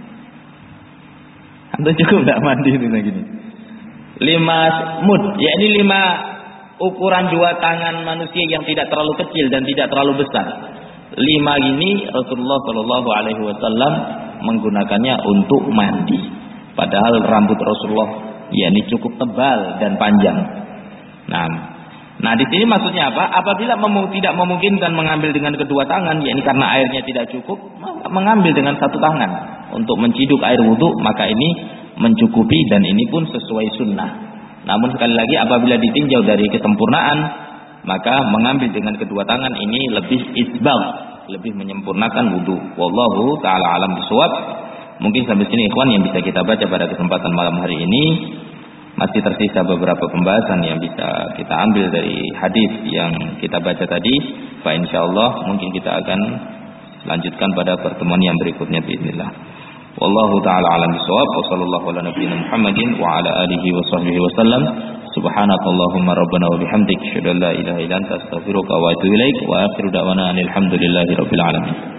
Anda cukup nggak mandi lima gini? Lima mud, yakni lima ukuran dua tangan manusia yang tidak terlalu kecil dan tidak terlalu besar. Lima gini Rasulullah Shallallahu Alaihi Wasallam menggunakannya untuk mandi. Padahal rambut Rasulullah yakni cukup tebal dan panjang. Nah, nah di sini maksudnya apa? Apabila mem- tidak memungkinkan mengambil dengan kedua tangan, yakni karena airnya tidak cukup, maka mengambil dengan satu tangan untuk menciduk air wudhu, maka ini mencukupi dan ini pun sesuai sunnah. Namun sekali lagi apabila ditinjau dari kesempurnaan, maka mengambil dengan kedua tangan ini lebih isbal, lebih menyempurnakan wudhu. Wallahu ta'ala alam bisawab. Mungkin sampai sini ikhwan yang bisa kita baca pada kesempatan malam hari ini. Masih tersisa beberapa pembahasan yang bisa kita ambil dari hadis yang kita baca tadi. Fa insyaallah mungkin kita akan lanjutkan pada pertemuan yang berikutnya biidznillah. Wallahu ta'ala alam bisawab. Wa sallallahu ala nabiyyina Muhammadin wa ala alihi wa sahbihi wasallam. Subhanakallahumma rabbana wa bihamdik asyhadu an la ilaha illa anta astaghfiruka wa atubu ilaik wa akhiru da'wana alhamdulillahi rabbil alamin.